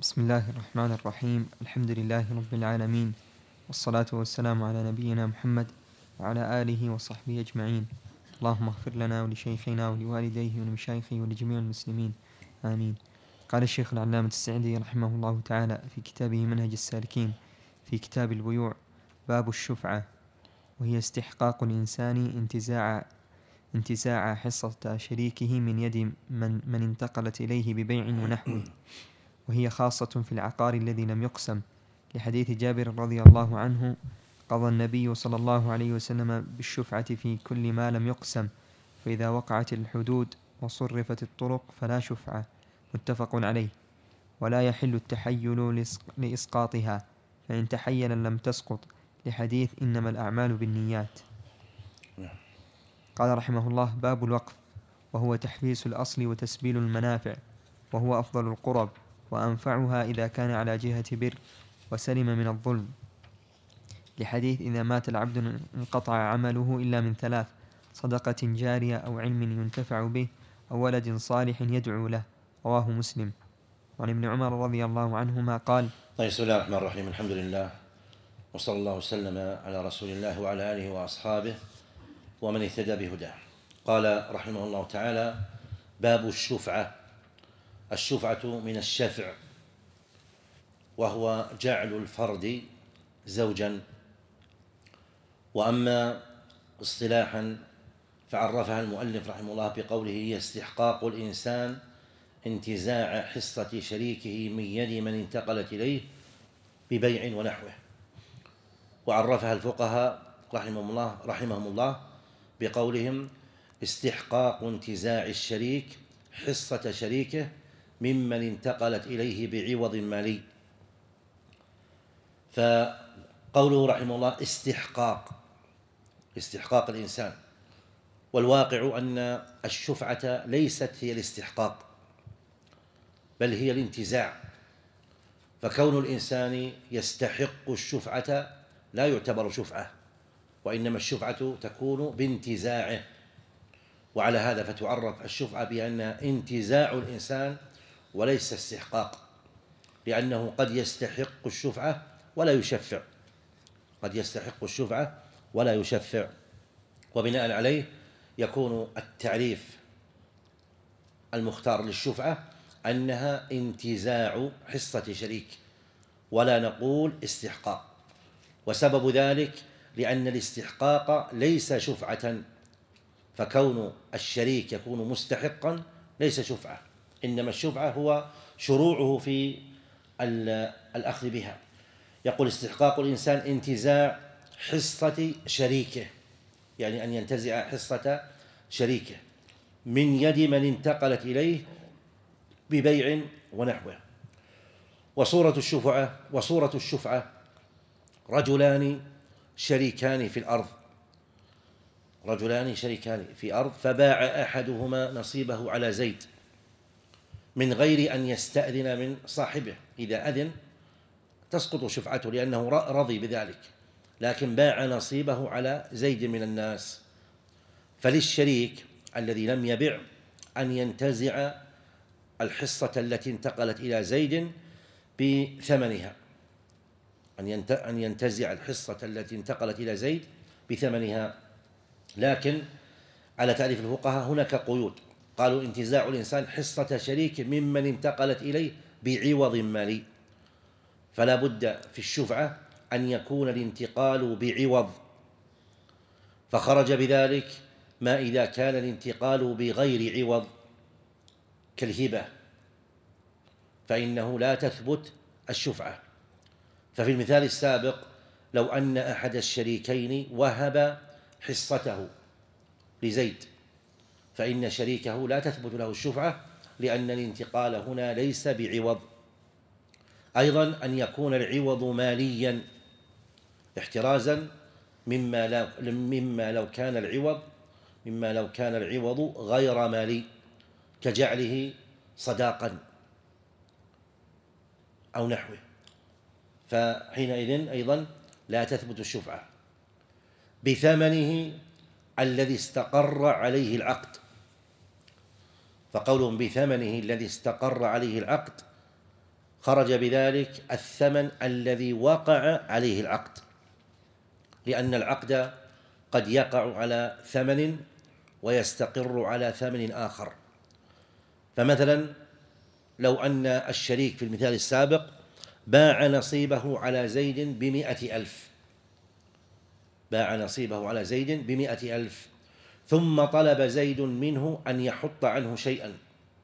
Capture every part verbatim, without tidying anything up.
بسم الله الرحمن الرحيم. الحمد لله رب العالمين، والصلاة والسلام على نبينا محمد وعلى آله وصحبه أجمعين. اللهم اغفر لنا ولشيخنا ولوالديه ولمشايخه ولجميع المسلمين، آمين. قال الشيخ العلامة السعدي رحمه الله تعالى في كتابه منهج السالكين في كتاب البيوع: باب الشفعة، وهي استحقاق الإنسان انتزاع انتزاع حصة شريكه من يد من, من انتقلت إليه ببيع ونحوه، وهي خاصة في العقار الذي لم يقسم، لحديث جابر رضي الله عنه: قضى النبي صلى الله عليه وسلم بالشفعة في كل ما لم يقسم، فإذا وقعت الحدود وصرفت الطرق فلا شفعة. متفق عليه. ولا يحل التحيل لإسقاطها، فإن تحيلا لم تسقط، لحديث إنما الأعمال بالنيات. قال رحمه الله: باب الوقف، وهو تحبيس الأصل وتسبيل المنافع، وهو أفضل القرب وأنفعها إذا كان على جهة بر وسلم من الظلم، لحديث إذا مات العبد انقطع عمله إلا من ثلاث: صدقة جارية أو علم ينتفع به أو ولد صالح يدعو له. رواه مسلم. وعن ابن عمر رضي الله عنهما قال: طيب، بسم الله الرحمن الرحيم. الحمد لله، وصلى الله وسلم على رسول الله وعلى آله وأصحابه ومن اهتدى بهداه. قال رحمه الله تعالى: باب الشفعة. الشفعة من الشفع، وهو جعل الفرد زوجا. وأما اصطلاحا فعرفها المؤلف رحمه الله بقوله: هي استحقاق الإنسان انتزاع حصة شريكه من يد من انتقلت إليه ببيع ونحوه. وعرفها الفقهاء رحمهم الله رحمهم الله بقولهم: استحقاق انتزاع الشريك حصة شريكه ممن انتقلت إليه بعوض مالي. فقوله رحمه الله استحقاق استحقاق الإنسان، والواقع أن الشفعة ليست هي الاستحقاق، بل هي الانتزاع. فكون الإنسان يستحق الشفعة لا يعتبر شفعة، وإنما الشفعة تكون بانتزاعه. وعلى هذا فتعرف الشفعة بأنها انتزاع الإنسان وليس استحقاق، لأنه قد يستحق الشفعة ولا يشفع قد يستحق الشفعة ولا يشفع. وبناء عليه يكون التعريف المختار للشفعة أنها انتزاع حصة شريك، ولا نقول استحقاق. وسبب ذلك لأن الاستحقاق ليس شفعة، فكون الشريك يكون مستحقا ليس شفعة، إنما الشفعة هو شروعه في الأخذ بها. يقول: استحقاق الإنسان انتزاع حصة شريكه، يعني أن ينتزع حصة شريكه من يد من انتقلت إليه ببيع ونحوه. وصورة الشفعة وصورة الشفعة رجلان شريكان في الأرض رجلان شريكان في أرض فباع أحدهما نصيبه على زيد من غير أن يستأذن من صاحبه. إذا أذن تسقط شفعته لأنه رضي بذلك، لكن باع نصيبه على زيد من الناس. فللشريك الذي لم يبع أن ينتزع الحصة التي انتقلت إلى زيد بثمنها أن ينتزع الحصة التي انتقلت إلى زيد بثمنها. لكن على تعريف الفقهاء هناك قيود. قالوا: انتزاع الإنسان حصة شريك ممن انتقلت إليه بعوض مالي، فلا بد في الشفعة أن يكون الانتقال بعوض. فخرج بذلك ما إذا كان الانتقال بغير عوض كالهبة، فإنه لا تثبت الشفعة. ففي المثال السابق لو أن أحد الشريكين وهب حصته لزيد، فإن شريكه لا تثبت له الشفعة، لأن الانتقال هنا ليس بعوض. أيضا أن يكون العوض ماليا، احترازا مما لو, مما لو كان العوض مما لو كان العوض غير مالي، كجعله صداقا أو نحوه، فحينئذ أيضا لا تثبت الشفعة. بثمنه الذي استقر عليه العقد، فقولهم بثمنه الذي استقر عليه العقد خرج بذلك الثمن الذي وقع عليه العقد، لأن العقد قد يقع على ثمن ويستقر على ثمن آخر. فمثلا لو أن الشريك في المثال السابق باع نصيبه على زيد بمئة ألف باع نصيبه على زيد بمئة ألف ثم طلب زيد منه أن يحط عنه شيئا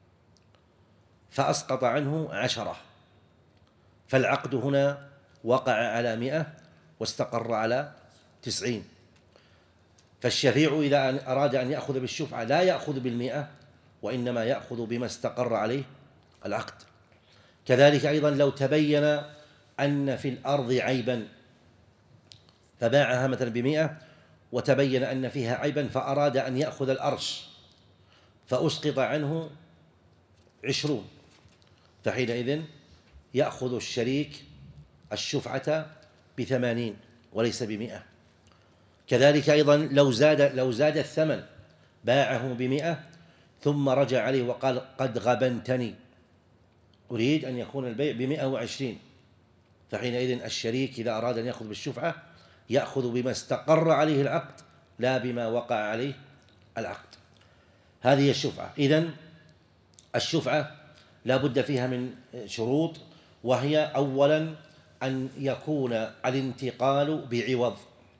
فأسقط عنه عشرة، فالعقد هنا وقع على مئة واستقر على تسعين. فالشفيع إذا أراد أن يأخذ بالشفعة لا يأخذ بالمئة، وإنما يأخذ بما استقر عليه العقد. كذلك أيضا لو تبين أن في الأرض عيبا فباعها مثلا بمئة وتبين أن فيها عيبا فأراد أن يأخذ الأرش فأسقط عنه عشرون، فحينئذ يأخذ الشريك الشفعة بثمانين وليس بمئة. كذلك أيضا لو زاد لو زاد الثمن باعه بمئة ثم رجع عليه وقال قد غبنتني أريد أن يكون البيع بمئة وعشرين، فحينئذ الشريك إذا أراد أن يأخذ بالشفعة يأخذ بما استقر عليه العقد لا بما وقع عليه العقد. هذه الشفعة. إذن الشفعة لا بد فيها من شروط، وهي أولا أن يكون الانتقال بعوض،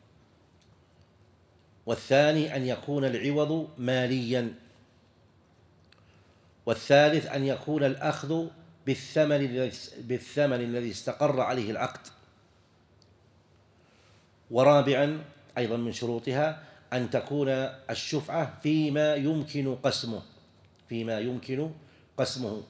والثاني أن يكون العوض ماليا، والثالث أن يكون الأخذ بالثمن بالثمن الذي استقر عليه العقد، ورابعا أيضا من شروطها أن تكون الشفعة فيما يمكن قسمه فيما يمكن قسمه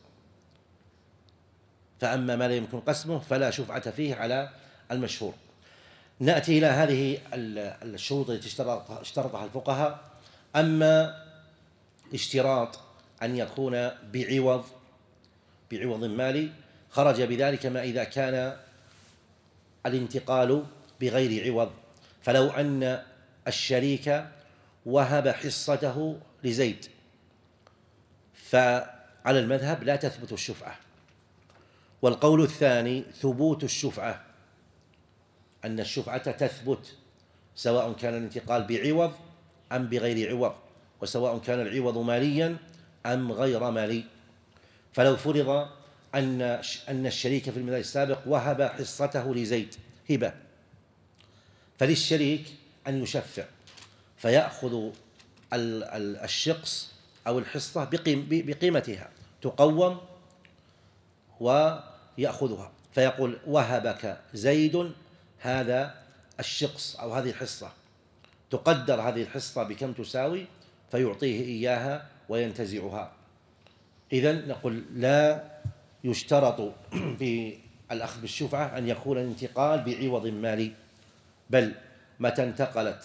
فأما ما لا يمكن قسمه فلا شفعة فيه على المشهور. نأتي إلى هذه الشروط التي اشترطها الفقهاء. أما اشتراط أن يكون بعوض بعوض مالي خرج بذلك ما إذا كان الانتقال بغير عوض. فلو أن الشريك وهب حصته لزيد فعلى المذهب لا تثبت الشفعة. والقول الثاني ثبوت الشفعة، أن الشفعة تثبت سواء كان الانتقال بعوض أم بغير عوض، وسواء كان العوض ماليا أم غير مالي. فلو فرض أن أن الشريك في المثال السابق وهب حصته لزيد هبة، فللشريك أن يشفع فيأخذ الشقص أو الحصة بقيمتها تقوم ويأخذها، فيقول وهبك زيد هذا الشقص أو هذه الحصة، تقدر هذه الحصة بكم تساوي فيعطيه إياها وينتزعها. إذن نقول لا يشترط في الأخذ بالشفعة أن يكون الانتقال بعوض مالي، بل متى انتقلت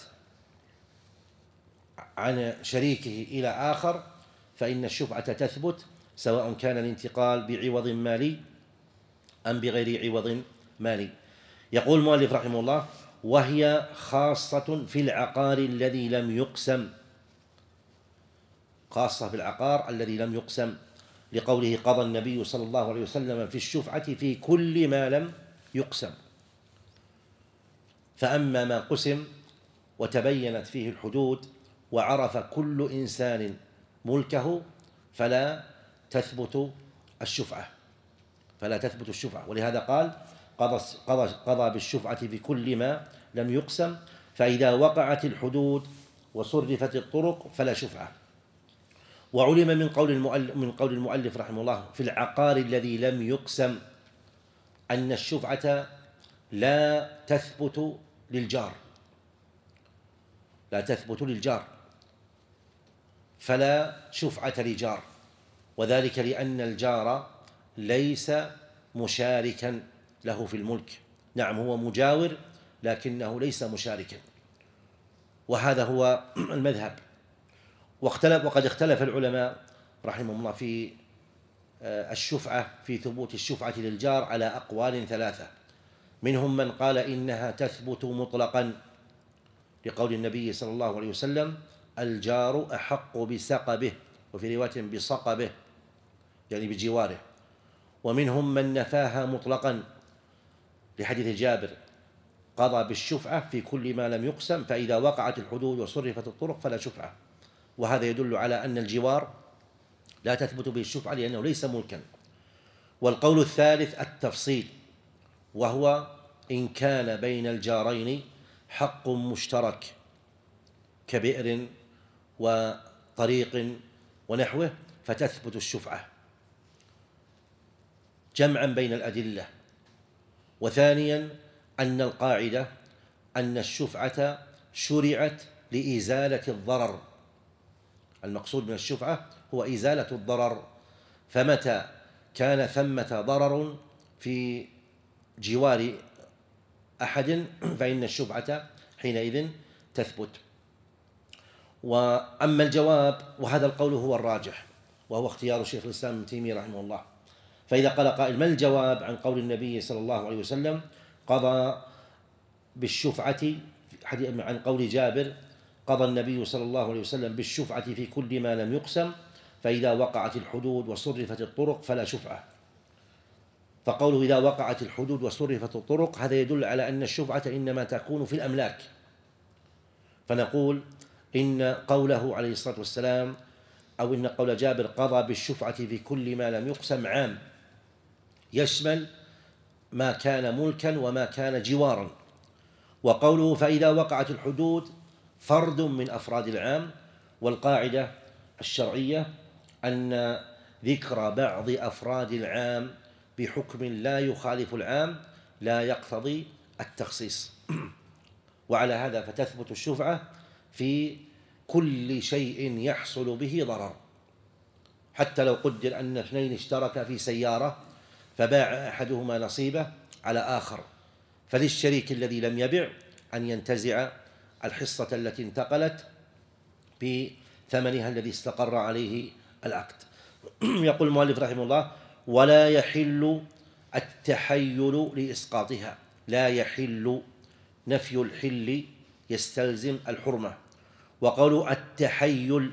عن شريكه إلى آخر فإن الشفعة تثبت سواء كان الانتقال بعوض مالي أم بغير عوض مالي. يقول المؤلف رحمه الله وهي خاصة في العقار الذي لم يقسم، خاصة في العقار الذي لم يقسم، لقوله قضى النبي صلى الله عليه وسلم في الشفعة في كل ما لم يقسم. فأما ما قسم وتبينت فيه الحدود وعرف كل إنسان ملكه فلا تثبت الشفعة فلا تثبت الشفعة ولهذا قال قضى, قضى, قضى بالشفعة في كل ما لم يقسم، فإذا وقعت الحدود وصرفت الطرق فلا شفعة. وعلم من قول المؤلف, من قول المؤلف رحمه الله في العقار الذي لم يقسم أن الشفعة لا تثبت للجار لا تثبت للجار فلا شفعة لجار، وذلك لأن الجار ليس مشاركا له في الملك، نعم هو مجاور لكنه ليس مشاركا، وهذا هو المذهب. واختلف وقد اختلف العلماء رحمهم الله في الشفعة في ثبوت الشفعة للجار على أقوال ثلاثة. منهم من قال إنها تثبت مطلقا لقول النبي صلى الله عليه وسلم الجار أحق بسقبه، وفي رواية بصقبه يعني بجواره. ومنهم من نفاها مطلقا لحديث جابر قضى بالشفعة في كل ما لم يقسم، فإذا وقعت الحدود وصرفت الطرق فلا شفعة. وهذا يدل على أن الجوار لا تثبت به الشفعة لأنه ليس ملكا. والقول الثالث التفصيل، وهو إن كان بين الجارين حق مشترك كبئر وطريق ونحوه فتثبت الشفعة جمعا بين الأدلة. وثانيا أن القاعدة أن الشفعة شرعت لإزالة الضرر، المقصود من الشفعة هو إزالة الضرر، فمتى كان ثمة ضرر في جوار أحد فإن الشفعة حينئذ تثبت. وأما الجواب، وهذا القول هو الراجح وهو اختيار شيخ الإسلام ابن تيمية رحمه الله، فإذا قال قائل ما الجواب عن قول النبي صلى الله عليه وسلم قضى بالشفعة، عن قول جابر قضى النبي صلى الله عليه وسلم بالشفعة في كل ما لم يقسم، فإذا وقعت الحدود وصرفت الطرق فلا شفعة. فقوله إذا وقعت الحدود وصرفت الطرق هذا يدل على أن الشفعة إنما تكون في الأملاك. فنقول إن قوله عليه الصلاة والسلام أو إن قول جابر قضى بالشفعة في كل ما لم يقسم عام، يشمل ما كان ملكا وما كان جوارا. وقوله فإذا وقعت الحدود فرد من أفراد العام، والقاعدة الشرعية أن ذكر بعض أفراد العام بحكم لا يخالف العام لا يقتضي التخصيص. وعلى هذا فتثبت الشفعة في كل شيء يحصل به ضرر، حتى لو قدر أن اثنين اشتركا في سيارة فباع أحدهما نصيبه على آخر، فللشريك الذي لم يبع أن ينتزع الحصة التي انتقلت بثمنها الذي استقر عليه العقد. يقول المؤلف رحمه الله ولا يحل التحيل لإسقاطها. لا يحل، نفي الحل يستلزم الحرمة. وقالوا التحيل،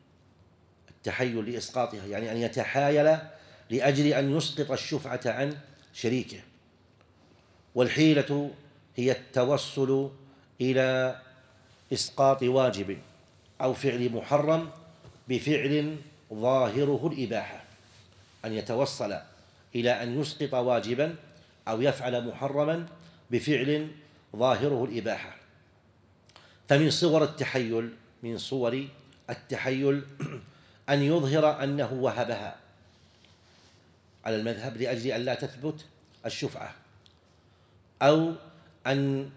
التحيل لإسقاطها يعني أن يتحايل لأجل أن يسقط الشفعة عن شريكه. والحيلة هي التوصل إلى إسقاط واجب أو فعل محرم بفعل ظاهره الإباحة، أن يتوصل إلى أن يسقط واجبا أو يفعل محرما بفعل ظاهره الإباحة. فمن صور التحيل من صور التحيل أن يظهر أنه وهبها على المذهب لأجل أن لا تثبت الشفعة، أو أن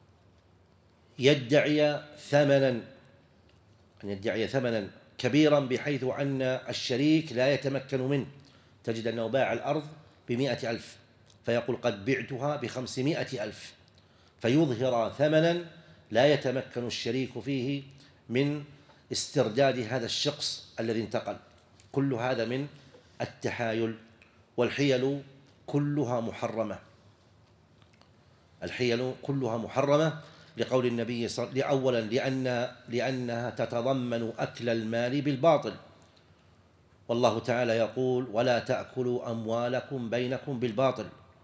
يدعي ثمنا أن يدعي ثمنا كبيرا بحيث أن الشريك لا يتمكن منه. تجد أنه باع الأرض بمائة ألف فيقول قد بعتها بخمسمائة ألف، فيظهر ثمنا لا يتمكن الشريك فيه من استرداد هذا الشخص الذي انتقل. كل هذا من التحايل. والحيل كلها محرمة، الحيل كلها محرمة لقول النبي صلى الله عليه وسلم أولا لأن لأنها تتضمن أكل المال بالباطل، والله تعالى يقول ولا تأكلوا أموالكم بينكم بالباطل،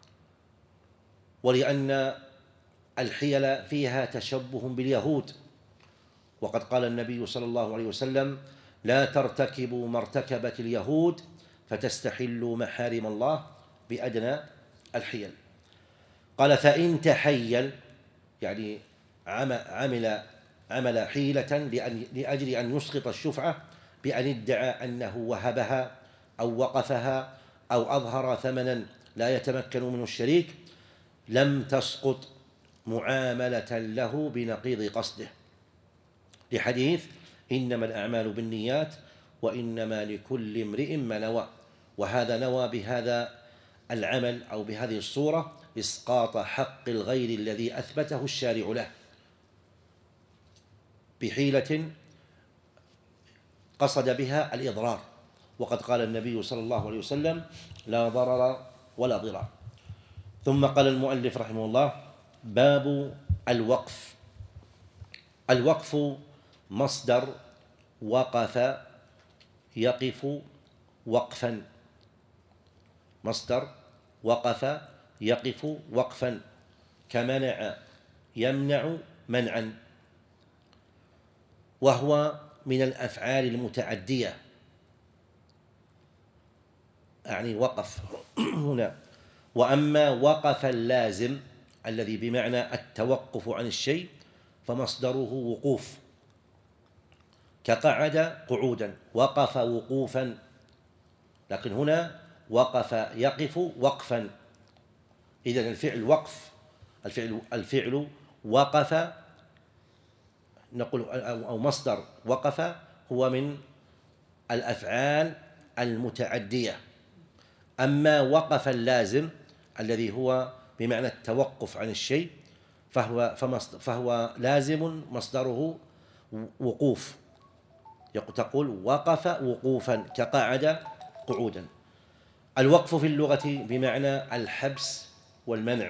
ولأن الحيل فيها تشبه باليهود، وقد قال النبي صلى الله عليه وسلم لا ترتكبوا ما ارتكبت اليهود فتستحلوا محارم الله بأدنى الحيل. قال فإن تحيل يعني عمل عمل حيلة لأجل أن يسقط الشفعة بأن ادعى أنه وهبها أو وقفها أو أظهر ثمنا لا يتمكن منه الشريك، لم تسقط معاملة له بنقيض قصده، لحديث إنما الأعمال بالنيات وإنما لكل امرئ ما نوى. وهذا نوى بهذا العمل أو بهذه الصورة إسقاط حق الغير الذي أثبته الشارع له بحيلة قصد بها الإضرار. وقد قال النبي صلى الله عليه وسلم لا ضرر ولا ضرار. ثم قال المؤلف رحمه الله باب الوقف. الوقف مصدر وقف يقف وقفا، مصدر وقف يقف وقفا، كمنع يمنع منعا، وهو من الأفعال المتعدية. أعني وقف هنا. وأما وقف اللازم الذي بمعنى التوقف عن الشيء فمصدره وقوف، كقعد قعودا، وقف وقوفا. لكن هنا وقف يقف وقفا. إذن الفعل وقف، الفعل الفعل وقف، نقول أو مصدر وقف هو من الأفعال المتعدية. أما وقف اللازم الذي هو بمعنى التوقف عن الشيء فهو فهو لازم مصدره وقوف، تقول وقف وقوفا، كقعد قعودا. الوقف في اللغة بمعنى الحبس والمنع.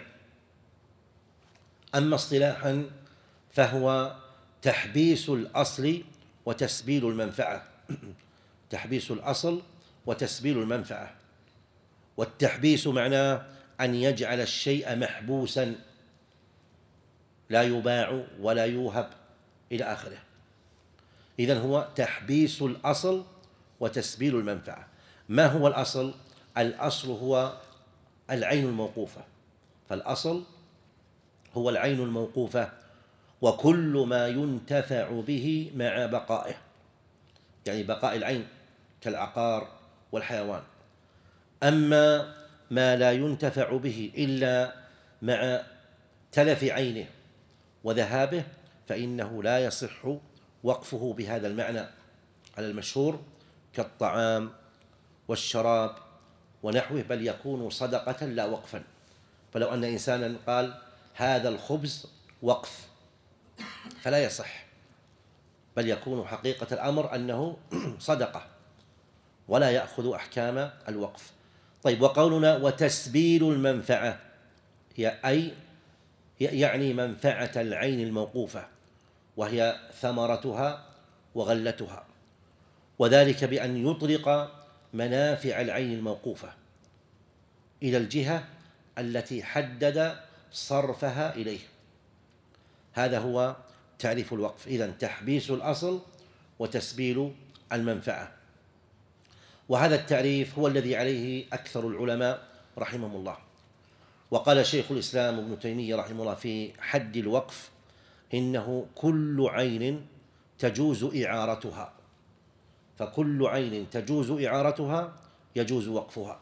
أما اصطلاحا فهو تحبيس الأصل وتسبيل المنفعة. تحبيس الأصل وتسبيل المنفعة. والتحبيس معناه أن يجعل الشيء محبوسا لا يباع ولا يوهب إلى آخره. إذن هو تحبيس الأصل وتسبيل المنفعة. ما هو الأصل؟ الأصل هو العين الموقوفة، فالأصل هو العين الموقوفة وكل ما ينتفع به مع بقائه، يعني بقاء العين كالعقار والحيوان. أما ما لا ينتفع به إلا مع تلف عينه وذهابه فإنه لا يصح وقفه بهذا المعنى على المشهور كالطعام والشراب ونحوه، بل يكون صدقة لا وقفا. فلو أن إنسانا قال هذا الخبز وقف فلا يصح، بل يكون حقيقة الأمر أنه صدقة ولا يأخذ أحكام الوقف. طيب، وقولنا وتسبيل المنفعة أي يعني منفعة العين الموقوفة وهي ثمرتها وغلتها، وذلك بأن يطلق منافع العين الموقوفة إلى الجهة التي حدد صرفها إليه. هذا هو تعريف الوقف. إذن تحبيس الأصل وتسبيل المنفعة، وهذا التعريف هو الذي عليه أكثر العلماء رحمهم الله. وقال شيخ الإسلام ابن تيمية رحمه الله في حد الوقف إنه كل عين تجوز إعارتها، فكل عين تجوز إعارتها يجوز وقفها.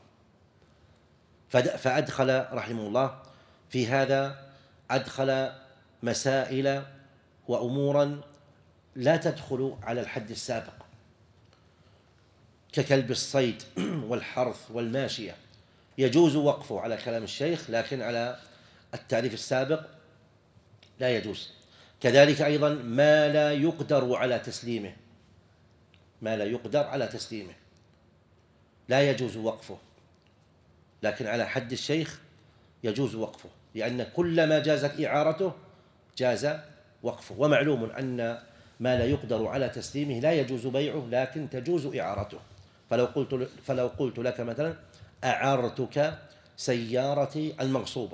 فأدخل رحمه الله في هذا أدخل مسائل وأمورا لا تدخل على الحد السابق، ككلب الصيد والحرث والماشية يجوز وقفه على كلام الشيخ، لكن على التعريف السابق لا يجوز. كذلك أيضا ما لا يقدر على تسليمه، ما لا يقدر على تسليمه لا يجوز وقفه، لكن على حد الشيخ يجوز وقفه، لأن كل ما جازت إعارته جاز وقفه. ومعلوم أن ما لا يقدر على تسليمه لا يجوز بيعه، لكن تجوز إعارته. فلو قلت فلو قلت لك مثلا أعرتك سيارتي المغصوبة،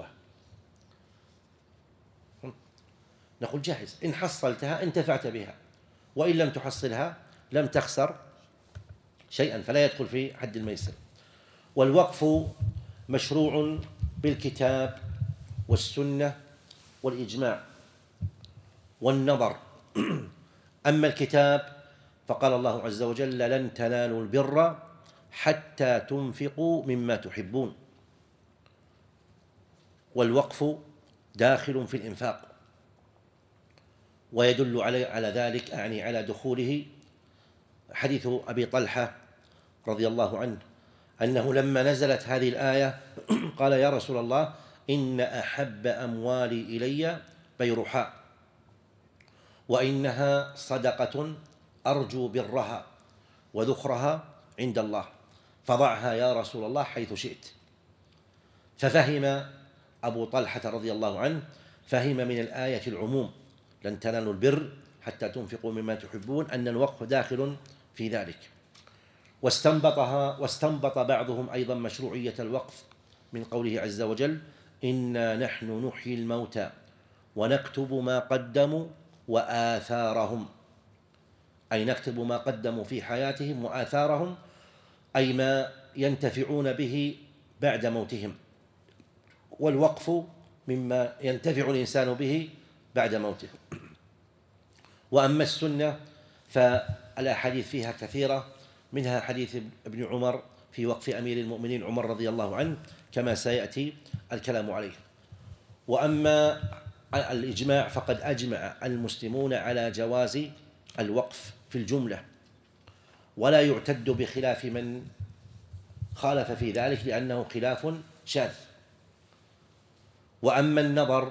نقول جاهز، إن حصلتها انتفعت بها، وإن لم تحصلها لم تخسر شيئا، فلا يدخل في حد الميسر. والوقف مشروع بالكتاب والسنة والإجماع والنظر. أما الكتاب فقال الله عز وجل لن تنالوا البر حتى تنفقوا مما تحبون، والوقف داخل في الإنفاق، ويدل على ذلك أعني على دخوله حديث أبي طلحة رضي الله عنه أنه لما نزلت هذه الآية قال يا رسول الله إن أحب أموالي إلي بيرحاء وإنها صدقة أرجو برها وذخرها عند الله، فضعها يا رسول الله حيث شئت. ففهم أبو طلحة رضي الله عنه فهم من الآية العموم لن تنالوا البر حتى تنفقوا مما تحبون، أن الوقف داخل في ذلك. واستنبطها واستنبط بعضهم أيضا مشروعية الوقف من قوله عز وجل: إنا نحن نحيي الموتى ونكتب ما قدموا وآثارهم، أي نكتب ما قدموا في حياتهم وآثارهم، أي ما ينتفعون به بعد موتهم. والوقف مما ينتفع الإنسان به بعد موته. وأما السنة فالأحاديث فيها كثيرة، منها حديث ابن عمر في وقف أمير المؤمنين عمر رضي الله عنه كما سيأتي الكلام عليه. وأما الإجماع فقد أجمع المسلمون على جواز الوقف في الجملة، ولا يعتد بخلاف من خالف في ذلك لأنه خلاف شاذ. وأما النظر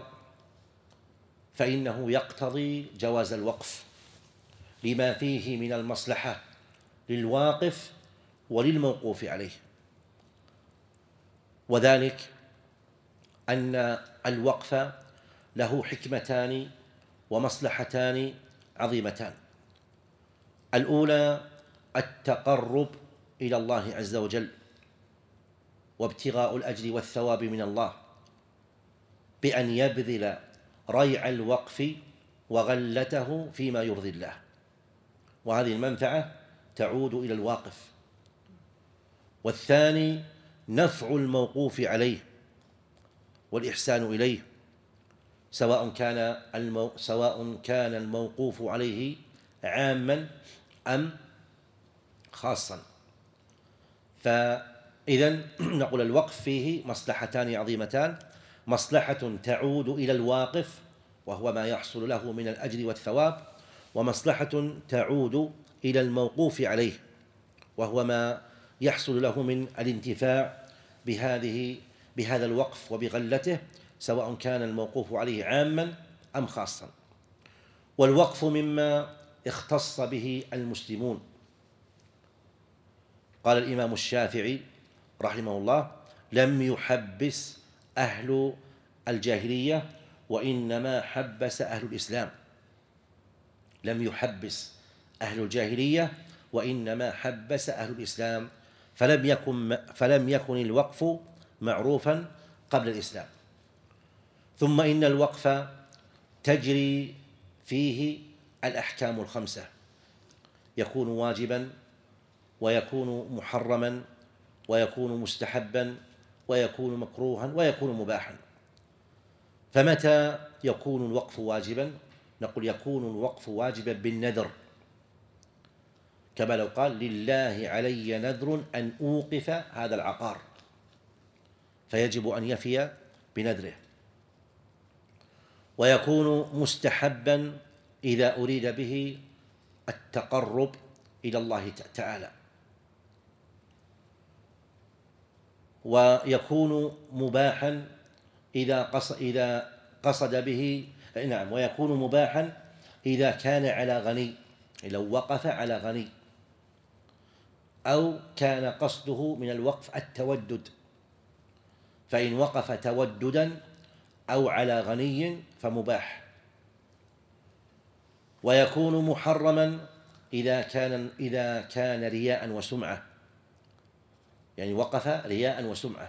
فإنه يقتضي جواز الوقف لما فيه من المصلحة للواقف وللموقوف عليه، وذلك أن الوقف له حكمتان ومصلحتان عظيمتان. الأولى التقرب إلى الله عز وجل وابتغاء الأجر والثواب من الله بأن يبذل ريع الوقف وغلته فيما يرضي الله، وهذه المنفعة تعود إلى الواقف. والثاني نفع الموقوف عليه والإحسان إليه، سواء كان المو... سواء كان الموقوف عليه عاما أم خاصا. فإذن نقول الوقف فيه مصلحتان عظيمتان: مصلحة تعود إلى الواقف وهو ما يحصل له من الأجر والثواب، ومصلحة تعود إلى الموقوف عليه وهو ما يحصل له من الانتفاع بهذه بهذا الوقف وبغلته، سواء كان الموقوف عليه عاما أم خاصا. والوقف مما اختص به المسلمون. قال الإمام الشافعي رحمه الله: لم يحبس أهل الجاهلية وإنما حبس أهل الإسلام. لم يحبس أهل الجاهلية وإنما حبس أهل الإسلام، فلم يكن فلم يكن الوقف معروفا قبل الإسلام. ثم إن الوقف تجري فيه الأحكام الخمسة، يكون واجبا ويكون محرما ويكون مستحبا ويكون مكروها ويكون مباحا. فمتى يكون الوقف واجبا؟ نقول يكون الوقف واجبا بالنذر، كما لو قال: لله علي نذر أن أوقف هذا العقار، فيجب أن يفي بنذره. ويكون مستحبا إذا أريد به التقرب إلى الله تعالى. ويكون مباحا إذا قصد إذا قصد به نعم ويكون مباحا إذا كان على غني، لو وقف على غني، أو كان قصده من الوقف التودد، فإن وقف توددا أو على غني فمباح. ويكون محرما إذا كان إذا كان رياء وسمعة، يعني وقف رياء وسمعة.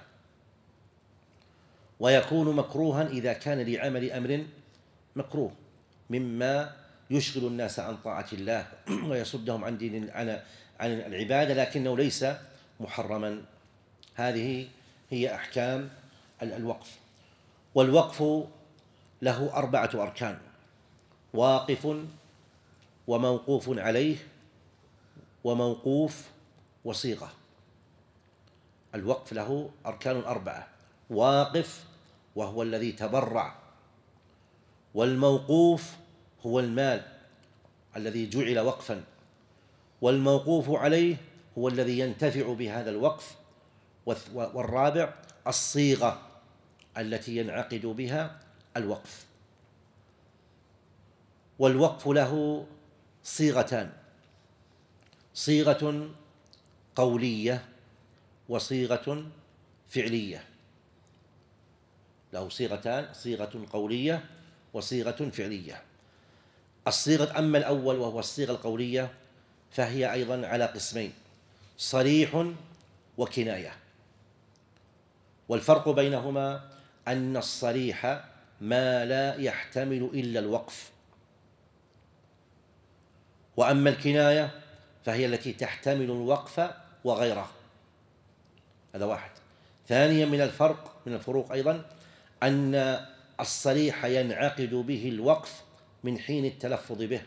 ويكون مكروها إذا كان لعمل أمر مكروه مما يشغل الناس عن طاعة الله ويصدهم عن دين عن عن العبادة، لكنه ليس محرما. هذه هي أحكام الوقف. والوقف له أربعة أركان: واقف وموقوف عليه وموقوف وصيغة. الوقف له أركان أربعة: واقف وهو الذي تبرع، والموقوف هو المال الذي جعل وقفا، والموقوف عليه هو الذي ينتفع بهذا الوقف، والرابع الصيغة التي ينعقد بها الوقف. والوقف له صيغتان: صيغة قولية وصيغة فعلية. له صيغتان: صيغة قولية وصيغة فعلية. الصيغة أما الأول وهو الصيغة القولية فهي أيضا على قسمين: صريح وكناية. والفرق بينهما أن الصريح ما لا يحتمل إلا الوقف، وأما الكناية فهي التي تحتمل الوقف وغيره. هذا واحد. ثانيا من الفرق من الفروق أيضا أن الصريح ينعقد به الوقف من حين التلفظ به،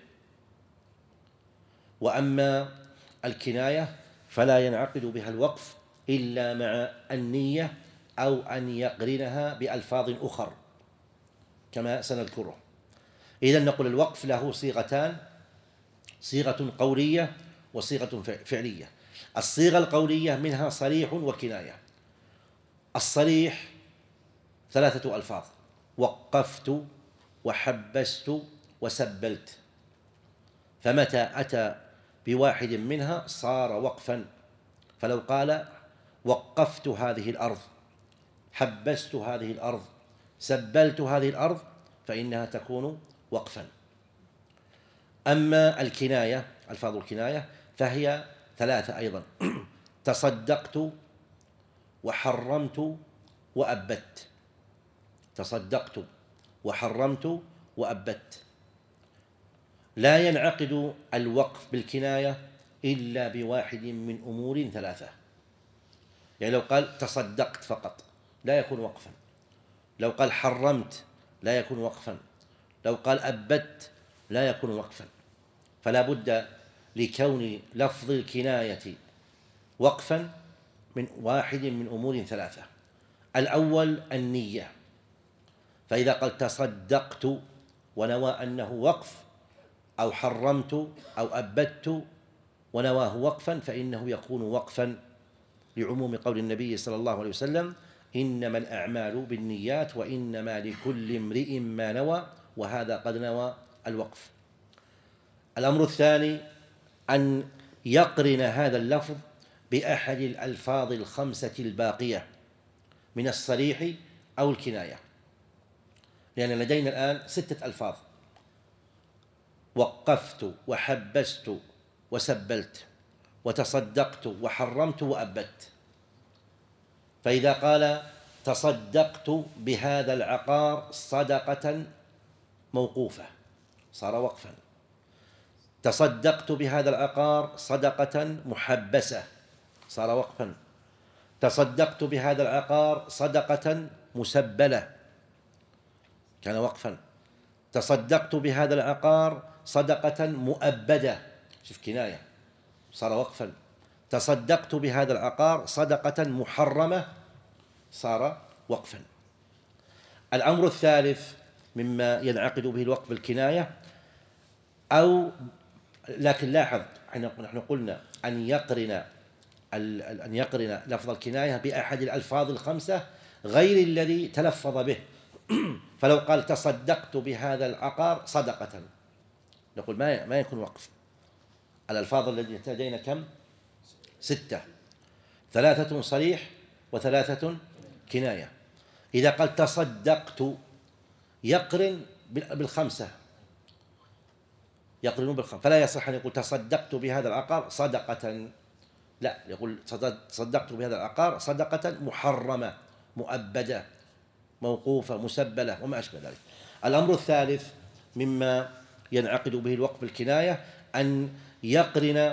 وأما الكناية فلا ينعقد بها الوقف إلا مع النية أو أن يقرنها بألفاظ أخر كما سنذكره. إذن نقول الوقف له صيغتان: صيغة قولية وصيغة فعلية. الصيغة القولية منها صريح وكناية. الصريح ثلاثة ألفاظ: وقفت وحبست وسبلت، فمتى أتى بواحد منها صار وقفا. فلو قال وقفت هذه الأرض، حبست هذه الأرض، سبلت هذه الأرض، فإنها تكون وقفا. أما الكناية، ألفاظ الكناية، فهي ثلاثة أيضا: تصدقت وحرمت وأبت. تصدقت وحرمت وأبت. لا ينعقد الوقف بالكناية إلا بواحد من أمور ثلاثة. يعني لو قال تصدقت فقط لا يكون وقفا، لو قال حرمت لا يكون وقفا، لو قال أبت لا يكون وقفا. فلا بد لكون لفظ الكناية وقفا من واحد من أمور ثلاثة. الأول النية، فإذا قال تصدقت ونوى أنه وقف، أو حرمت أو أبت ونواه وقفا، فإنه يكون وقفا لعموم قول النبي صلى الله عليه وسلم: إنما الأعمال بالنيات وإنما لكل امرئ ما نوى، وهذا قد نوى الوقف. الأمر الثاني أن يقرن هذا اللفظ بأحد الألفاظ الخمسة الباقية من الصريح أو الكناية، لأن لدينا الآن ستة ألفاظ: وقفت وحبست وسبلت وتصدقت وحرمت وأبت. فإذا قال تصدقت بهذا العقار صدقة موقوفة صار وقفا، تصدقت بهذا العقار صدقة محبسة صار وقفا، تصدقت بهذا العقار صدقة مسبلة كان وقفا، تصدقت بهذا العقار صدقة مؤبدة، شوف كناية، صار وقفا، تصدقت بهذا العقار صدقة محرمة صار وقفا. الأمر الثالث مما ينعقد به الوقف بالكناية، أو لكن لاحظ نحن قلنا أن يقرن أن يقرن لفظ الكناية بأحد الألفاظ الخمسة غير الذي تلفظ به. فلو قال تصدقت بهذا العقار صدقة، نقول ما ما يكون وقف. الألفاظ التي لدينا كم؟ ستة: ثلاثة صريح وثلاثة كناية. إذا قال تصدقت يقرن بالخمسة، يقرنون بالخمسة، فلا يصح أن يقول تصدقت بهذا العقار صدقة، لا، يقول تصدقت بهذا العقار صدقة محرمة مؤبدة موقوفة مسبلة وما أشبه ذلك. الأمر الثالث مما ينعقد به الوقف بالكناية أن يقرن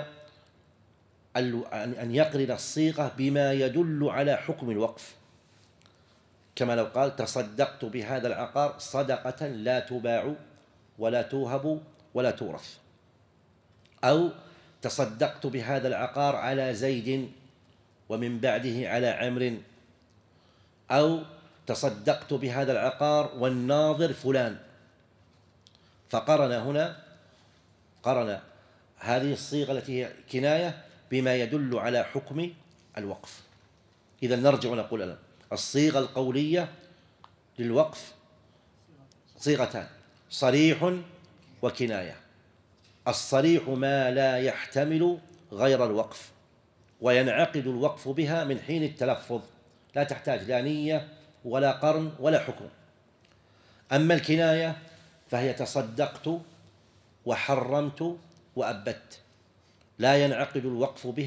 أن يقرن الصيغة بما يدل على حكم الوقف، كما لو قال تصدقت بهذا العقار صدقة لا تباع ولا توهب ولا تورث، أو تصدقت بهذا العقار على زيد ومن بعده على عمرو، أو تصدقت بهذا العقار والناظر فلان. فقرن هنا قرن هذه الصيغة التي هي كناية بما يدل على حكم الوقف. إذا نرجع ونقول الآن الصيغة القولية للوقف صيغتان: صريح وكناية. الصريح ما لا يحتمل غير الوقف، وينعقد الوقف بها من حين التلفظ، لا تحتاج لا نية ولا قرن ولا حكم. أما الكناية فهي تصدقت وحرمت وأبت، لا ينعقد الوقف بها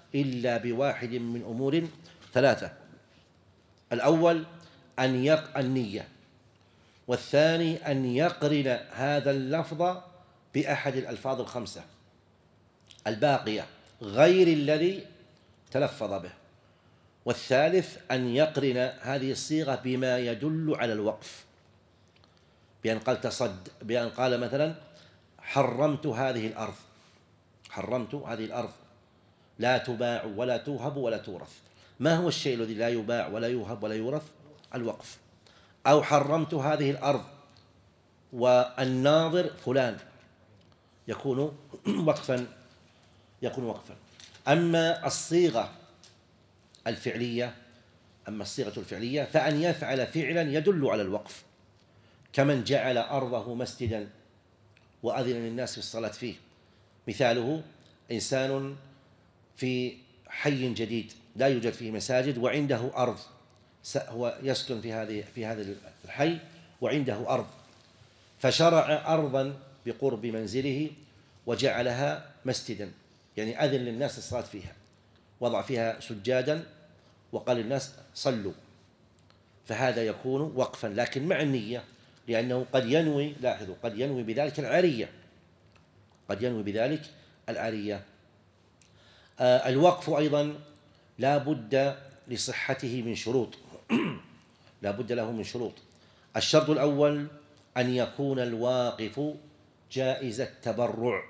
إلا بواحد من أمور ثلاثة: الأول أن يق النية، والثاني أن يقرن هذا اللفظ بأحد الألفاظ الخمسة الباقية غير الذي تلفظ به، والثالث أن يقرن هذه الصيغة بما يدل على الوقف، بأن قال تصد بأن قال مثلا حرمت هذه الأرض، حرمت هذه الأرض لا تباع ولا توهب ولا تورث. ما هو الشيء الذي لا يباع ولا يوهب ولا يورث؟ الوقف. أو حرمت هذه الأرض والناظر فلان، يكون وقفا، يكون وقفا. أما الصيغة الفعلية أما الصيغة الفعلية فأن يفعل فعلا يدل على الوقف، كمن جعل أرضه مسجدا وأذن للناس في الصلاة فيه. مثاله إنسان في حي جديد لا يوجد فيه مساجد وعنده أرض، هو يسكن في هذه في هذا الحي وعنده أرض، فشرع أرضا بقرب منزله وجعلها مسجدا، يعني أذن للناس الصلاة فيها، وضع فيها سجادا وقال للناس صلوا، فهذا يكون وقفا لكن مع النية، لأنه قد ينوي، لاحظوا، قد ينوي بذلك العارية، قد ينوي بذلك العارية. آه الوقف أيضا لا بد لصحته من شروط لا بد له من شروط. الشرط الأول أن يكون الواقف جائز التبرع.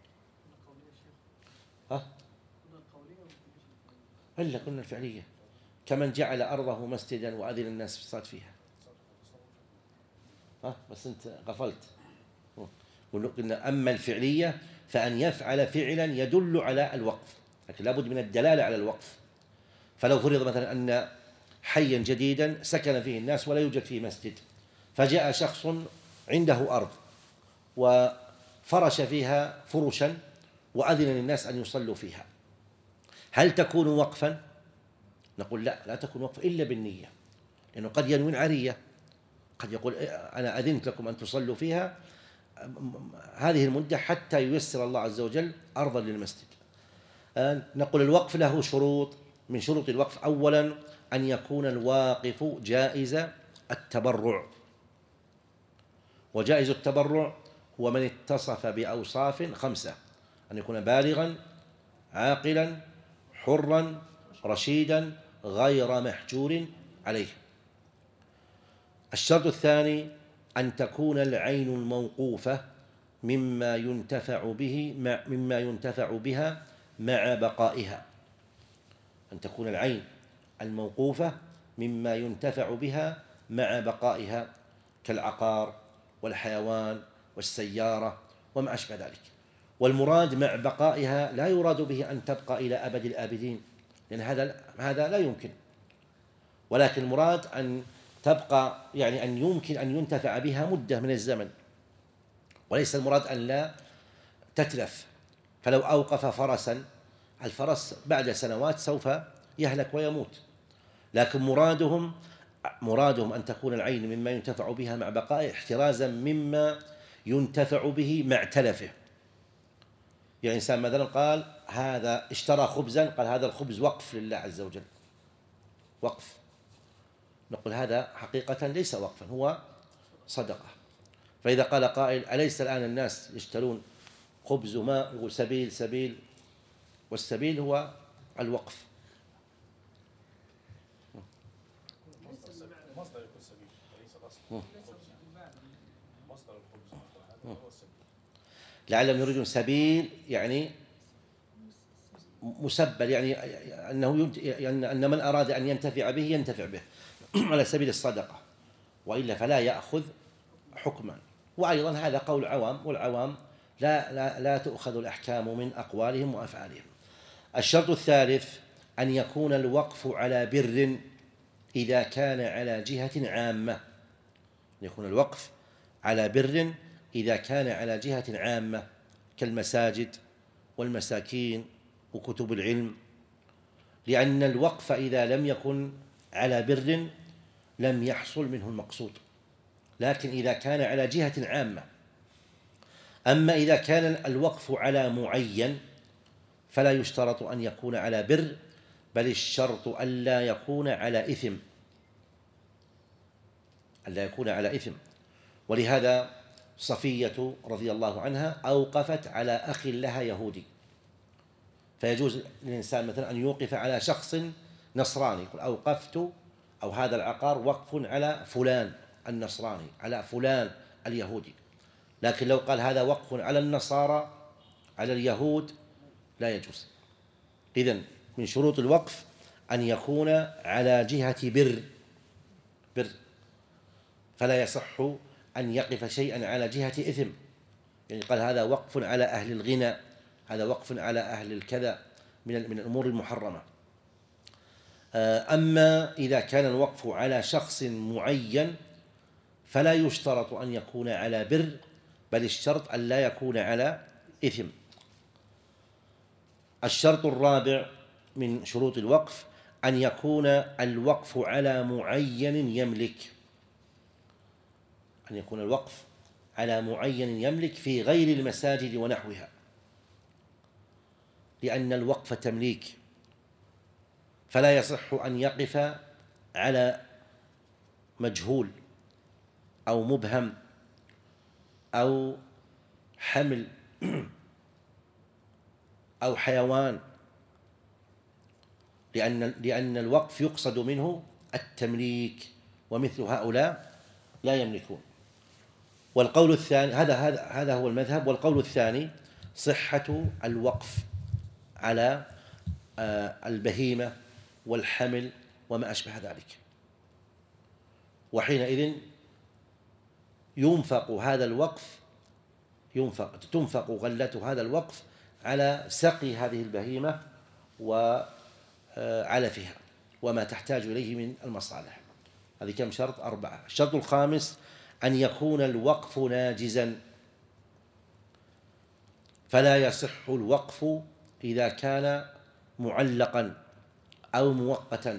ها؟ إلا كنا الفعلية، كمن جعل أرضه مسجدا وأذن الناس في الصلاة فيها. ها؟ بس أنت غفلت. قلنا أما الفعلية فأن يفعل فعلا يدل على الوقف، لكن لابد من الدلالة على الوقف. فلو فرض مثلا أن حيا جديدا سكن فيه الناس ولا يوجد فيه مسجد، فجاء شخص عنده أرض وفرش فيها فرشا وأذن للناس أن يصلوا فيها، هل تكون وقفا؟ نقول لا، لا تكون وقفا إلا بالنية، لأنه قد ينوي العارية، قد يقول أنا أذنت لكم أن تصلوا فيها هذه المدة حتى ييسر الله عز وجل أرضا للمسجد. نقول الوقف له شروط، من شروط الوقف أولا أن يكون الواقف جائز التبرع، وجائز التبرع هو من اتصف بأوصاف خمسة: أن يكون بالغا عاقلا حرا رشيدا غير محجور عليه. الشرط الثاني أن تكون العين الموقوفة مما ينتفع به مما ينتفع بها مع بقائها، أن تكون العين الموقوفة مما ينتفع بها مع بقائها، كالعقار والحيوان والسيارة وما أشبه ذلك. والمراد مع بقائها لا يراد به أن تبقى إلى أبد الآبدين، لأن هذا هذا لا يمكن، ولكن المراد أن تبقى، يعني أن يمكن أن ينتفع بها مدة من الزمن، وليس المراد أن لا تتلف. فلو أوقف فرسا، الفرس بعد سنوات سوف يهلك ويموت، لكن مرادهم مرادهم أن تكون العين مما ينتفع بها مع بقائه احترازا مما ينتفع به مع تلفه. يعني إنسان مثلا قال هذا اشترى خبزا، قال هذا الخبز وقف لله عز وجل، وقف، نقول هذا حقيقة ليس وقفا، هو صدقة. فإذا قال قائل أليس الآن الناس يشترون خبز وماء، يقول سبيل سبيل، والسبيل هو الوقف. لعلهم يريدون سبيل يعني مسبل، يعني أنه أن من أراد أن ينتفع به ينتفع به على سبيل الصدقة، وإلا فلا يأخذ حكما. وأيضا هذا قول عوام، والعوام لا, لا, لا تؤخذ الأحكام من أقوالهم وأفعالهم. الشرط الثالث أن يكون الوقف على بر إذا كان على جهة عامة، يكون الوقف على بر إذا كان على جهة عامة كالمساجد والمساكين وكتب العلم، لأن الوقف إذا لم يكن على بر لم يحصل منه المقصود، لكن إذا كان على جهة عامة. أما إذا كان الوقف على معين فلا يشترط أن يكون على بر، بل الشرط ألا يكون على إثم، ألا يكون على إثم. ولهذا صفية رضي الله عنها أوقفت على أخ لها يهودي، فيجوز للإنسان مثلا أن يوقف على شخص نصراني، يقول أوقفت أو هذا العقار وقف على فلان النصراني، على فلان اليهودي. لكن لو قال هذا وقف على النصارى، على اليهود، لا يجوز. إذن من شروط الوقف أن يكون على جهة بر بر فلا يصح أن يقف شيئا على جهة إثم، يعني قال هذا وقف على أهل الغنى، هذا وقف على أهل الكذا من من الأمور المحرمة. أما إذا كان الوقف على شخص معين فلا يشترط أن يكون على بر، بل الشرط أن لا يكون على إثم. الشرط الرابع من شروط الوقف أن يكون الوقف على معين يملك، أن يكون الوقف على معين يملك في غير المساجد ونحوها، لأن الوقف تمليك، فلا يصح أن يقف على مجهول أو مبهم أو حمل أو حيوان، لأن لأن الوقف يقصد منه التمليك، ومثل هؤلاء لا يملكون. والقول الثاني، هذا هذا هذا هو المذهب. والقول الثاني صحة الوقف على البهيمة والحمل وما أشبه ذلك، وحينئذ ينفق هذا الوقف ينفق تنفق غلة هذا الوقف على سقي هذه البهيمة وعلفها وما تحتاج إليه من المصالح. هذه كم شرط؟ أربعة. الشرط الخامس أن يكون الوقف ناجزا، فلا يصح الوقف إذا كان معلقا أو مؤقتا،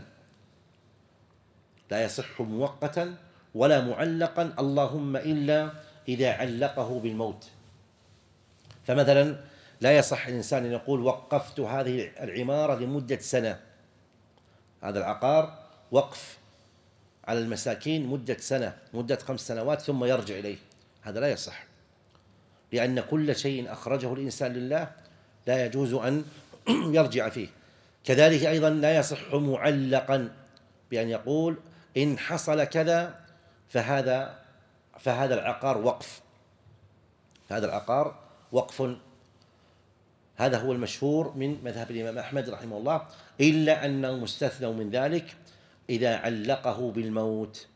لا يصح مؤقتا ولا معلقا، اللهم إلا إذا علقه بالموت. فمثلا لا يصح الإنسان أن يقول وقفت هذه العمارة لمدة سنة، هذا العقار وقف على المساكين مدة سنة، مدة خمس سنوات ثم يرجع إليه، هذا لا يصح، لأن كل شيء أخرجه الإنسان لله لا يجوز أن يرجع فيه. كذلك أيضا لا يصح معلقا بأن يقول إن حصل كذا فهذا فهذا العقار وقف، فهذا العقار وقف. هذا هو المشهور من مذهب الإمام أحمد رحمه الله، إلا أنه مستثنى من ذلك إذا علقه بالموت،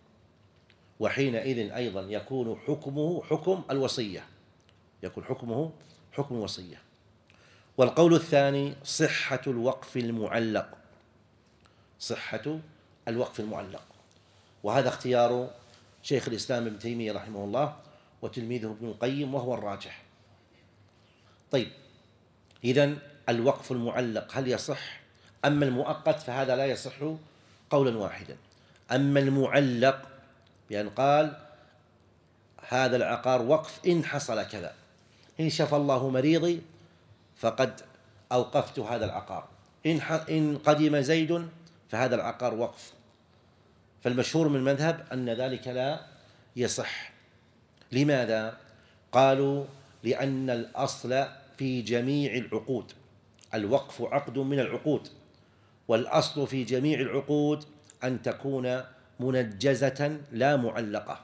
وحينئذ أيضا يكون حكمه حكم الوصية، يكون حكمه حكم الوصية. والقول الثاني صحة الوقف المعلق، صحة الوقف المعلق، وهذا اختيار شيخ الإسلام ابن تيمية رحمه الله وتلميذه ابن القيم، وهو الراجح. طيب، إذن الوقف المعلق هل يصح؟ أما المؤقت فهذا لا يصح قولا واحدا. أما المعلق بأن قال هذا العقار وقف إن حصل كذا، إن شفى الله مريضي فقد أوقفت هذا العقار، إن إن قدم زيد فهذا العقار وقف. فالمشهور من المذهب أن ذلك لا يصح. لماذا؟ قالوا لأن الأصل في جميع العقود، الوقف عقد من العقود، والأصل في جميع العقود أن تكون منجزة لا معلقة،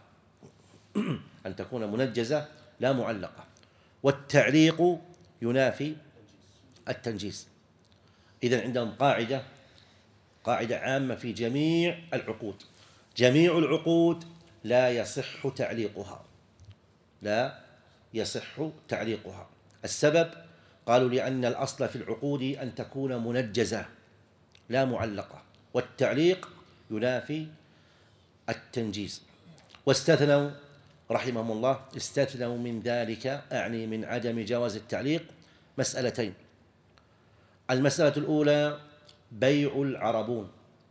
أن تكون منجزة لا معلقة، والتعليق ينافي التنجيز. إذن عندهم قاعدة قاعدة عامة في جميع العقود، جميع العقود لا يصح تعليقها، لا يصح تعليقها. السبب قالوا لأن الأصل في العقود أن تكون منجزة لا معلقة، والتعليق ينافي التنجيز. واستثنوا رحمهم الله استثنوا من ذلك، أعني من عدم جواز التعليق، مسألتين. المسألة الأولى بيع العربون،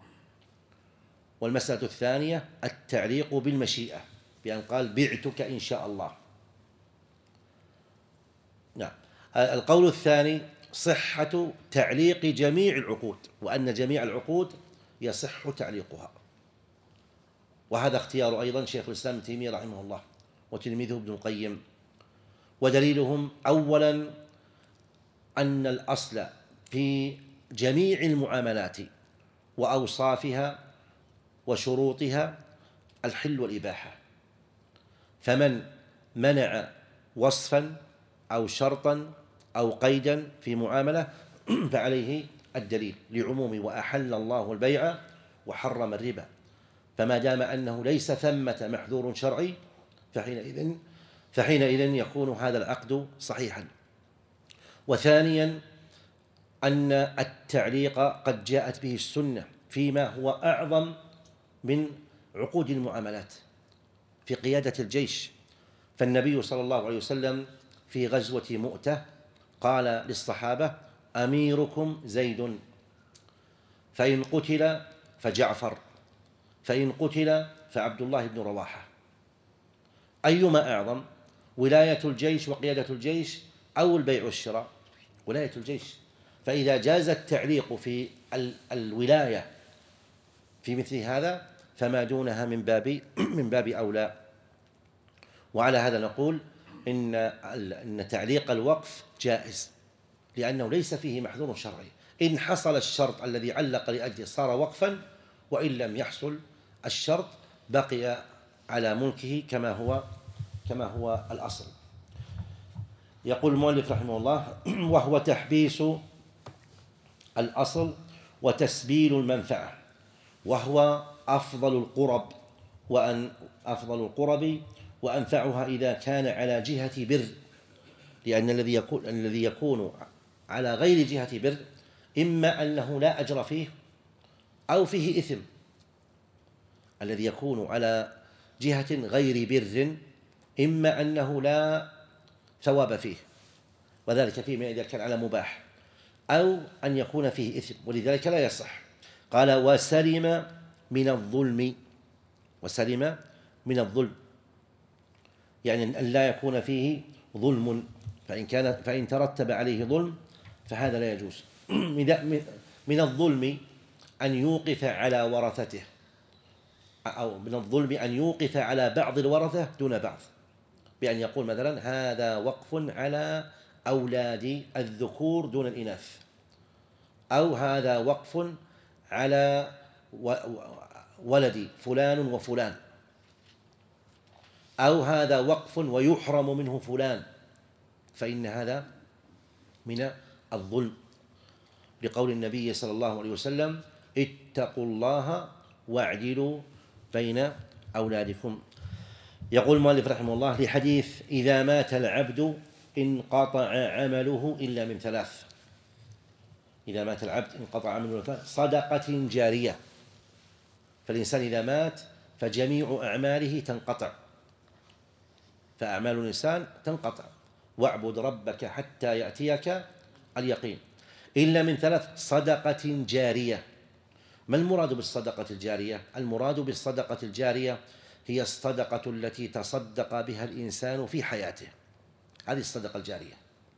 والمسألة الثانية التعليق بالمشيئة، بأن قال بعتك إن شاء الله. نعم. القول الثاني صحة تعليق جميع العقود، وأن جميع العقود يصح تعليقها. وهذا اختيار أيضا شيخ الإسلام ابن تيمية رحمه الله وتلميذه ابن القيم. ودليلهم أولا أن الأصل في جميع المعاملات وأوصافها وشروطها الحل والإباحة، فمن منع وصفا أو شرطا أو قيدا في معاملة فعليه الدليل لعموم وأحل الله البيع وحرم الربا، فما دام أنه ليس ثمة محذور شرعي فحينئذ فحينئذ يكون هذا العقد صحيحا. وثانيا أن التعليق قد جاءت به السنة فيما هو أعظم من عقود المعاملات في قيادة الجيش، فالنبي صلى الله عليه وسلم في غزوة مؤتة قال للصحابة: أميركم زيد، فإن قتل فجعفر، فإن قتل فعبد الله بن رواحة. أيما أعظم، ولاية الجيش وقيادة الجيش أو البيع والشراء؟ ولاية الجيش. فإذا جاز التعليق في الولاية في مثل هذا فما دونها من باب من باب أولى. وعلى هذا نقول إن إن تعليق الوقف جائز لأنه ليس فيه محذور شرعي، إن حصل الشرط الذي علق لأجله صار وقفا، وإن لم يحصل الشرط بقي على ملكه كما هو كما هو الأصل. يقول المؤلف رحمه الله: وهو تحبيس الأصل وتسبيل المنفعة، وهو أفضل القرب وأن أفضل القرب وأنفعها إذا كان على جهة بر، لأن الذي يكون الذي يكون على غير جهة بر إما أنه لا أجر فيه أو فيه إثم. الذي يكون على جهة غير بر إما أنه لا ثواب فيه، وذلك فيما إذا كان على مباح، أو أن يكون فيه إثم، ولذلك لا يصح. قال: وسلم من الظلم، وسلم من الظلم يعني أن لا يكون فيه ظلم، فإن كان فإن ترتب عليه ظلم فهذا لا يجوز. من الظلم أن يوقف على ورثته، أو من الظلم أن يوقف على بعض الورثة دون بعض، بأن يقول مثلا: هذا وقف على أولاد الذكور دون الإناث، أو هذا وقف على ولد فلان وفلان، أو هذا وقف ويحرم منه فلان، فإن هذا من الظلم، لقول النبي صلى الله عليه وسلم: اتقوا الله واعدلوا بين أولادكم. يقول المؤلف رحمه الله: لحديث: إذا مات العبد انقطع عمله إلا من ثلاث. إذا مات العبد انقطع عمله إلا من ثلاث: صدقة جارية، فالإنسان إذا مات فجميع أعماله تنقطع، فأعمال الإنسان تنقطع، واعبد ربك حتى يأتيك اليقين، إلا من ثلاث: صدقة جارية. ما المراد بالصدقة الجارية؟ المراد بالصدقة الجارية هي الصدقة التي تصدق بها الإنسان في حياته، هذه الصدقة الجارية،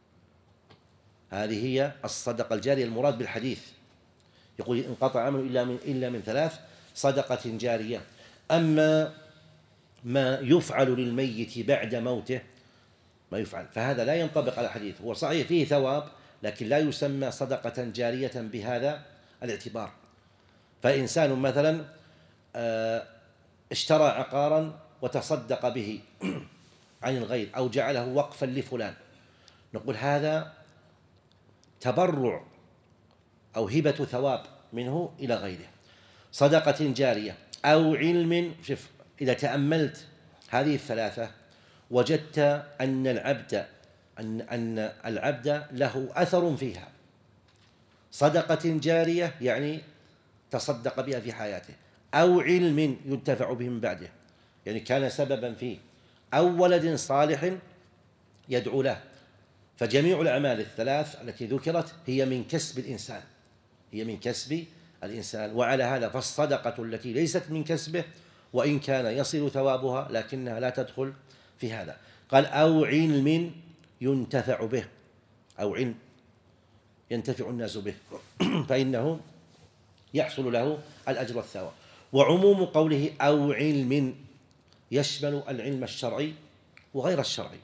هذه هي الصدقة الجارية المراد بالحديث. يقول: انقطع عمله إلا من إلا من ثلاث: صدقة جارية. أما ما يفعل للميت بعد موته، ما يفعل، فهذا لا ينطبق على الحديث. هو صحيح فيه ثواب لكن لا يسمى صدقة جارية بهذا الاعتبار. فإنسان مثلا اشترى عقارا وتصدق به عن الغير أو جعله وقفا لفلان، نقول هذا تبرع أو هبة ثواب منه إلى غيره. صدقة جارية أو علم. شوف، إذا تأملت هذه الثلاثة وجدت أن العبد أن أن العبد له أثر فيها. صدقة جارية يعني تصدق بها في حياته، أو علم ينتفع به من بعده يعني كان سببا فيه، أو ولد صالح يدعو له. فجميع الأعمال الثلاث التي ذكرت هي من كسب الإنسان، هي من كسب الإنسان. وعلى هذا فالصدقة التي ليست من كسبه وإن كان يصل ثوابها لكنها لا تدخل في هذا. قال: أو علم ينتفع به، أو علم ينتفع الناس به فإنه يحصل له الأجر والثواب. وعموم قوله أو علم يشمل العلم الشرعي وغير الشرعي،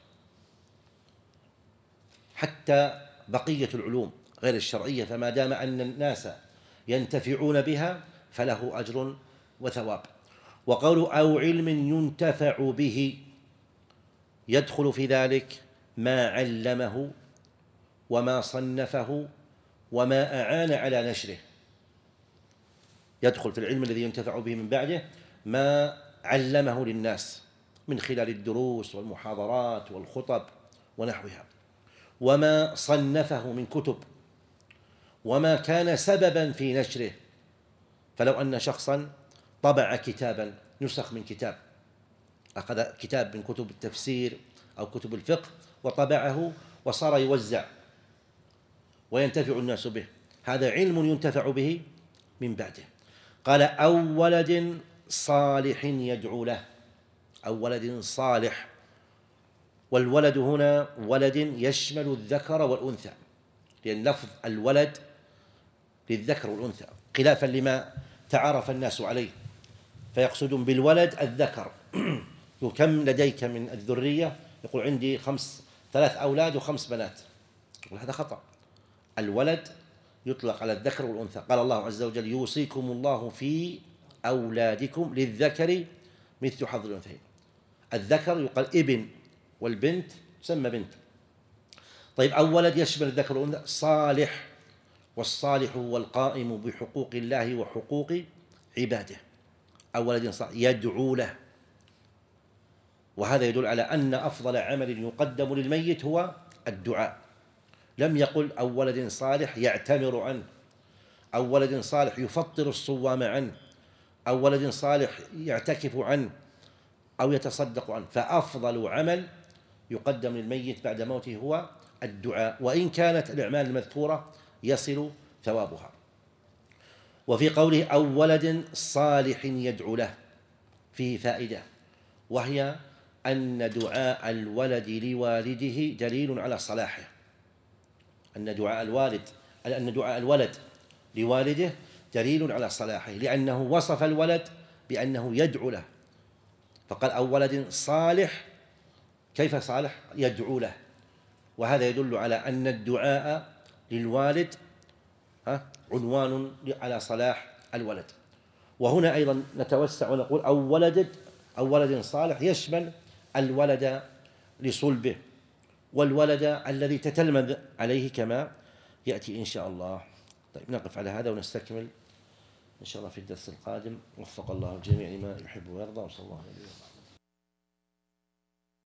حتى بقية العلوم غير الشرعية، فما دام أن الناس ينتفعون بها فله أجر وثواب. وقول أو علم ينتفع به يدخل في ذلك ما علمه وما صنفه وما أعان على نشره. يدخل في العلم الذي ينتفع به من بعده ما علمه للناس من خلال الدروس والمحاضرات والخطب ونحوها، وما صنفه من كتب، وما كان سببا في نشره. فلو أن شخصا طبع كتابا، نسخ من كتاب، أخذ كتاب من كتب التفسير أو كتب الفقه وطبعه وصار يوزع وينتفع الناس به، هذا علم ينتفع به من بعده. قال أو ولد صالح يدعو له، أو ولد صالح، والولد هنا ولد يشمل الذكر والأنثى، لأن لفظ الولد للذكر والأنثى خلافا لما تعارف الناس عليه، فيقصدون بالولد الذكر. كم لديك من الذرية؟ يقول عندي خمس ثلاث أولاد وخمس بنات، يقول هذا خطأ. الولد يطلق على الذكر والأنثى. قال الله عز وجل يوصيكم الله في أولادكم للذكر مثل حظ الأنثيين. الذكر يقال ابن، والبنت تسمى بنت. طيب أو ولد يشمل الذكر والأنثى. صالح، والصالح هو القائم بحقوق الله وحقوق عباده. أو ولد صالح يدعو له، وهذا يدل على أن أفضل عمل يقدم للميت هو الدعاء. لم يقل أو ولد صالح يعتمر عنه، أو ولد صالح يفطر الصوام عنه، أو ولد صالح يعتكف عنه أو يتصدق عنه. فأفضل عمل يقدم للميت بعد موته هو الدعاء، وإن كانت الأعمال المذكورة يصل ثوابها. وفي قوله أو ولد صالح يدعو له فيه فائدة، وهي أن دعاء الولد لوالده دليل على صلاحه. أن دعاء الوالد أن دعاء الولد لوالده دليل على صلاحه، لأنه وصف الولد بأنه يدعو له، فقال أو ولد صالح. كيف صالح؟ يدعو له. وهذا يدل على أن الدعاء للوالد عنوان على صلاح الولد. وهنا أيضا نتوسع ونقول أو ولد أو ولد صالح يشمل الولد لصلبه والولد الذي تتلمذ عليه كما يأتي إن شاء الله. طيب نقف على هذا ونستكمل إن شاء الله في الدرس القادم. وفق الله الجميع لما يحب ويرضى، وصلى الله عليه وسلم.